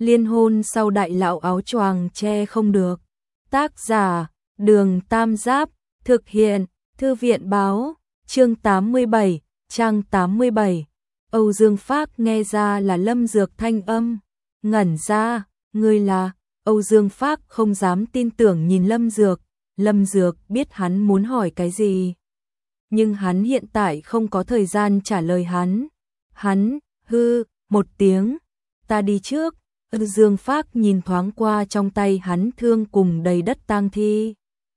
Liên hôn sau đại lão áo choàng che không được. Tác giả, Đường Tam Giáp, thực hiện, Thư viện báo, chương 87, trang 87. Âu Dương Phác nghe ra là Lâm Dược thanh âm, ngẩn ra, ngươi là, Âu Dương Phác không dám tin tưởng nhìn Lâm Dược biết hắn muốn hỏi cái gì. Nhưng hắn hiện tại không có thời gian trả lời hắn, hư, một tiếng, ta đi trước. Âu Dương Phác nhìn thoáng qua trong tay hắn thương cùng đầy đất tang thi.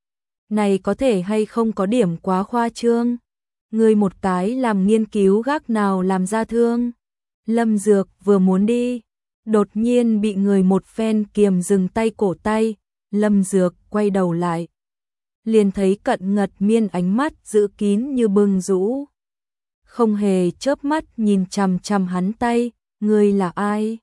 Này có thể hay không có điểm quá khoa trương? Ngươi một cái làm nghiên cứu gác nào làm ra thương? Lâm Dược vừa muốn đi, đột nhiên bị người một phen kiềm dừng tay cổ tay, Lâm Dược quay đầu lại. Liền thấy Cận Ngật Miên ánh mắt giữ kín như bưng rũ. Không hề chớp mắt nhìn chằm chằm hắn tay, ngươi là ai?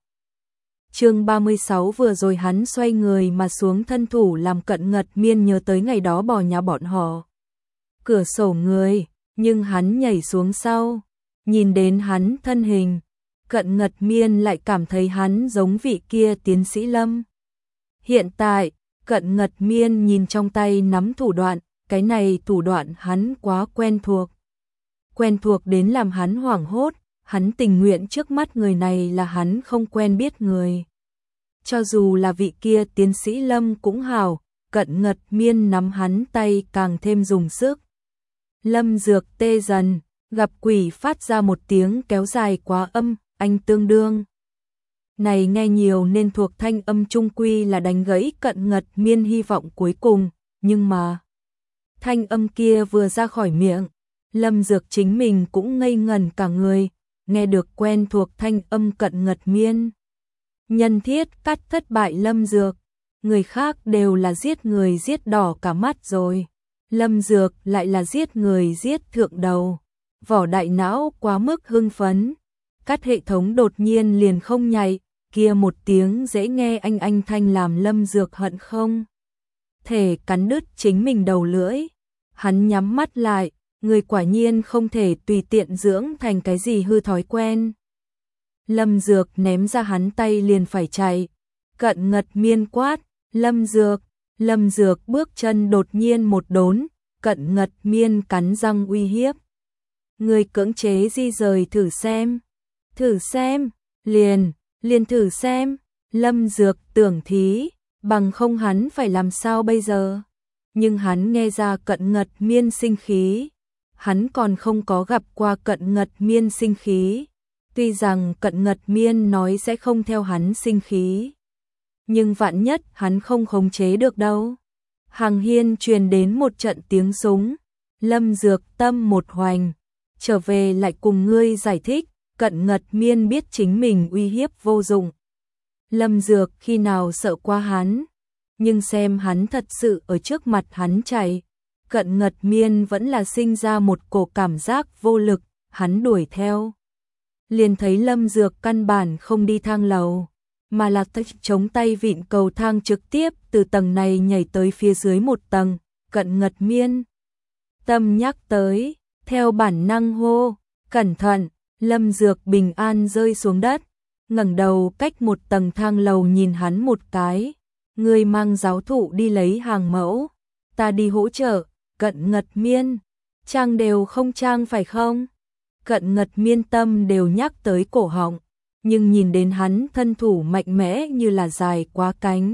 Chương 36 vừa rồi hắn xoay người mà xuống thân thủ làm Cận Ngật Miên nhớ tới ngày đó bỏ nhà bọn họ. Cửa sổ người, nhưng hắn nhảy xuống sau, nhìn đến hắn thân hình, Cận Ngật Miên lại cảm thấy hắn giống vị kia tiến sĩ Lâm. Hiện tại, Cận Ngật Miên nhìn trong tay nắm thủ đoạn, cái này thủ đoạn hắn quá quen thuộc. Quen thuộc đến làm hắn hoảng hốt, hắn tình nguyện trước mắt người này là hắn không quen biết người. Cho dù là vị kia tiến sĩ Lâm cũng hảo, Cận Ngật Miên nắm hắn tay càng thêm dùng sức. Lâm Dược tê dần, gặp quỷ phát ra một tiếng kéo dài quá âm, anh tương đương. Này nghe nhiều nên thuộc thanh âm trung quy là đánh gãy Cận Ngật Miên hy vọng cuối cùng, nhưng mà thanh âm kia vừa ra khỏi miệng, Lâm Dược chính mình cũng ngây ngẩn cả người, nghe được quen thuộc thanh âm Cận Ngật Miên. Nhân thiết cắt thất bại Lâm Dược, người khác đều là giết người giết đỏ cả mắt rồi. Lâm Dược lại là giết người giết thượng đầu, vỏ đại não quá mức hưng phấn. Cắt hệ thống đột nhiên liền không nhạy, kia một tiếng dễ nghe anh thanh làm Lâm Dược hận không thể cắn đứt chính mình đầu lưỡi. Hắn nhắm mắt lại, người quả nhiên không thể tùy tiện dưỡng thành cái gì hư thói quen. Lâm Dược ném ra hắn tay liền phải chạy. Cận Ngật Miên quát, Lâm Dược bước chân đột nhiên một đốn, Cận Ngật Miên cắn răng uy hiếp. Người cưỡng chế di rời thử xem, liền thử xem. Lâm Dược tưởng thí, bằng không hắn phải làm sao bây giờ? Nhưng hắn nghe ra Cận Ngật Miên sinh khí. Hắn còn không có gặp qua Cận Ngật Miên sinh khí. Tuy rằng Cận Ngật Miên nói sẽ không theo hắn sinh khí, nhưng vạn nhất hắn không khống chế được đâu. Hàng hiên truyền đến một trận tiếng súng, Lâm Dược tâm một hoành, trở về lại cùng ngươi giải thích. Cận Ngật Miên biết chính mình uy hiếp vô dụng. Lâm Dược khi nào sợ qua hắn, nhưng xem hắn thật sự ở trước mặt hắn chạy, Cận Ngật Miên vẫn là sinh ra một cổ cảm giác vô lực, hắn đuổi theo. Liền thấy Lâm Dược căn bản không đi thang lầu, mà là chống tay vịn cầu thang trực tiếp từ tầng này nhảy tới phía dưới một tầng. Cận Ngật Miên tâm nhắc tới, theo bản năng hô, cẩn thận. Lâm Dược bình an rơi xuống đất, ngẩng đầu cách một tầng thang lầu nhìn hắn một cái. Ngươi mang giáo thụ đi lấy hàng mẫu, ta đi hỗ trợ. Cận Ngật Miên, trang đều không trang phải không? Cận Ngật Miên tâm đều nhắc tới cổ họng, nhưng nhìn đến hắn thân thủ mạnh mẽ như là dài quá cánh,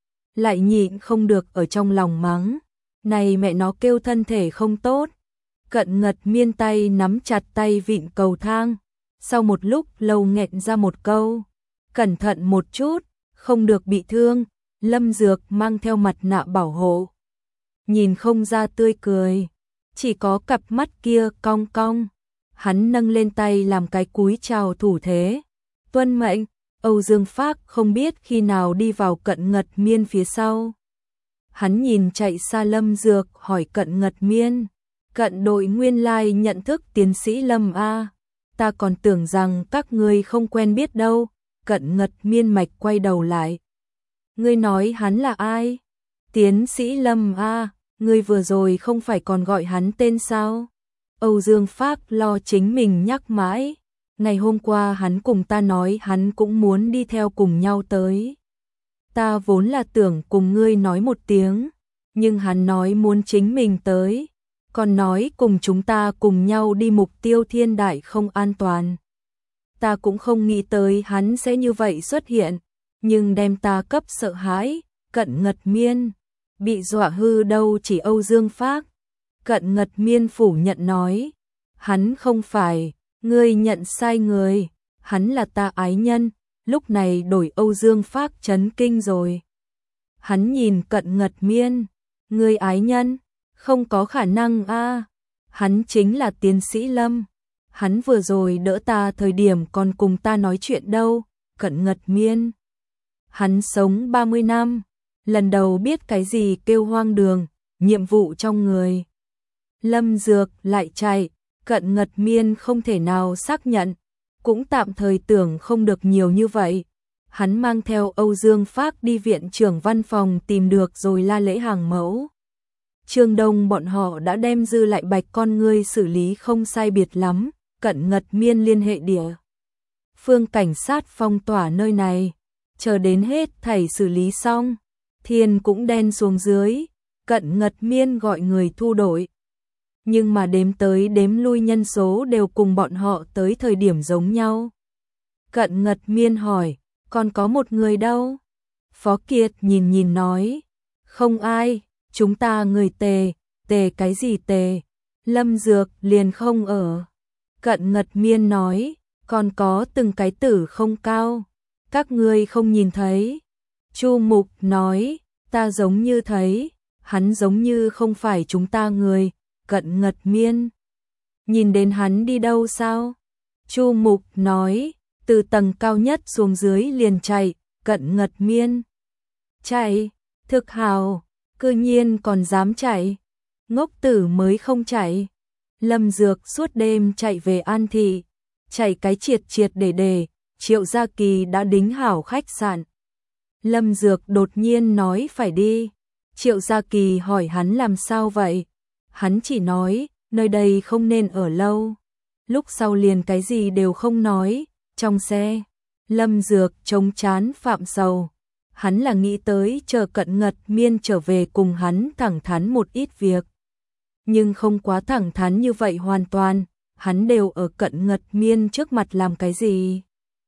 lại nhịn không được ở trong lòng mắng, này mẹ nó kêu thân thể không tốt. Cận Ngật Miên tay nắm chặt tay vịn cầu thang, sau một lúc lâu nghẹn ra một câu, cẩn thận một chút, không được bị thương. Lâm Dược mang theo mặt nạ bảo hộ, nhìn không ra tươi cười, chỉ có cặp mắt kia cong cong. Hắn nâng lên tay làm cái cúi chào thủ thế. Tuân mệnh. Âu Dương Phác không biết khi nào đi vào Cận Ngật Miên phía sau. Hắn nhìn chạy xa Lâm Dược hỏi Cận Ngật Miên, Cận đội nguyên lai nhận thức tiến sĩ Lâm a? Ta còn tưởng rằng các ngươi không quen biết đâu. Cận Ngật Miên mạch quay đầu lại. Ngươi nói hắn là ai? Tiến sĩ Lâm a, ngươi vừa rồi không phải còn gọi hắn tên sao? Âu Dương Phác lo chính mình nhắc mãi, Ngày hôm qua hắn cùng ta nói hắn cũng muốn đi theo cùng nhau tới. Ta vốn là tưởng cùng ngươi nói một tiếng, nhưng hắn nói muốn chính mình tới, còn nói cùng chúng ta cùng nhau đi mục tiêu thiên đại không an toàn. Ta cũng không nghĩ tới hắn sẽ như vậy xuất hiện, nhưng đem ta cấp sợ hãi. Cận Ngật Miên bị dọa hư đâu chỉ Âu Dương Phác. Cận Ngật Miên phủ nhận nói, hắn không phải, ngươi nhận sai người, hắn là ta ái nhân. Lúc này đổi Âu Dương Phác chấn kinh rồi. Hắn nhìn Cận Ngật Miên, ngươi ái nhân, không có khả năng a, hắn chính là tiến sĩ Lâm. Hắn vừa rồi đỡ ta thời điểm còn cùng ta nói chuyện đâu. Cận Ngật Miên, hắn sống 30 năm, lần đầu biết cái gì kêu hoang đường, nhiệm vụ trong người. Lâm Dược lại chạy, Cận Ngật Miên không thể nào xác nhận, cũng tạm thời tưởng không được nhiều như vậy. Hắn mang theo Âu Dương Phác đi viện trưởng văn phòng tìm được rồi La Lễ hàng mẫu. Trương Đông bọn họ đã đem dư lại bạch con ngươi xử lý không sai biệt lắm. Cận Ngật Miên liên hệ địa phương cảnh sát phong tỏa nơi này, chờ đến hết thảy xử lý xong, thiên cũng đen xuống dưới. Cận Ngật Miên gọi người thu đội, nhưng mà đếm tới đếm lui nhân số đều cùng bọn họ tới thời điểm giống nhau. Cận Ngật Miên hỏi, còn có một người đâu? Phó Kiệt nhìn nhìn nói, không ai, chúng ta người tề. Tề cái gì tề? Lâm Dược liền không ở. Cận Ngật Miên nói, còn có từng cái tử không cao, các ngươi không nhìn thấy. Chu Mục nói, ta giống như thấy, hắn giống như không phải chúng ta người. Cận Ngật Miên, nhìn đến hắn đi đâu sao? Chu Mục nói, từ tầng cao nhất xuống dưới liền chạy. Cận Ngật Miên, chạy, thực hào, cư nhiên còn dám chạy, ngốc tử mới không chạy. Lâm Dược suốt đêm chạy về An Thị, chạy cái triệt triệt để, Triệu Gia Kỳ đã đính hảo khách sạn. Lâm Dược đột nhiên nói phải đi. Triệu Gia Kỳ hỏi hắn làm sao vậy? Hắn chỉ nói, nơi đây không nên ở lâu. Lúc sau liền cái gì đều không nói. Trong xe, Lâm Dược trông chán phạm sầu. Hắn là nghĩ tới chờ Cận Ngật Miên trở về cùng hắn thẳng thắn một ít việc. Nhưng không quá thẳng thắn như vậy hoàn toàn. Hắn đều ở Cận Ngật Miên trước mặt làm cái gì?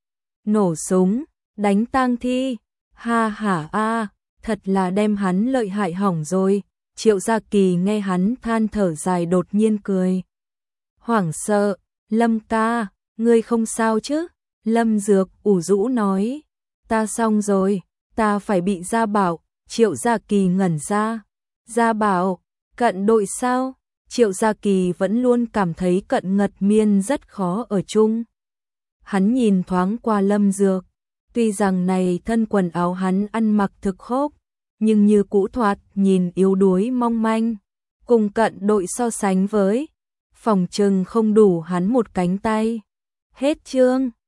Nổ súng, đánh tang thi. Ha hả a, thật là đem hắn lợi hại hỏng rồi. Triệu Gia Kỳ nghe hắn than thở dài đột nhiên cười. Hoảng sợ, Lâm ca, ngươi không sao chứ? Lâm Dược ủ rũ nói, ta xong rồi, ta phải bị Gia Bảo. Triệu Gia Kỳ ngẩn ra. Gia Bảo, Cận đội sao? Triệu Gia Kỳ vẫn luôn cảm thấy Cận Ngật Miên rất khó ở chung. Hắn nhìn thoáng qua Lâm Dược, tuy rằng này thân quần áo hắn ăn mặc thực khốc, nhưng như cũ thoạt nhìn yếu đuối mong manh, cùng Cận đội so sánh với, phòng trừng không đủ hắn một cánh tay. Hết chương.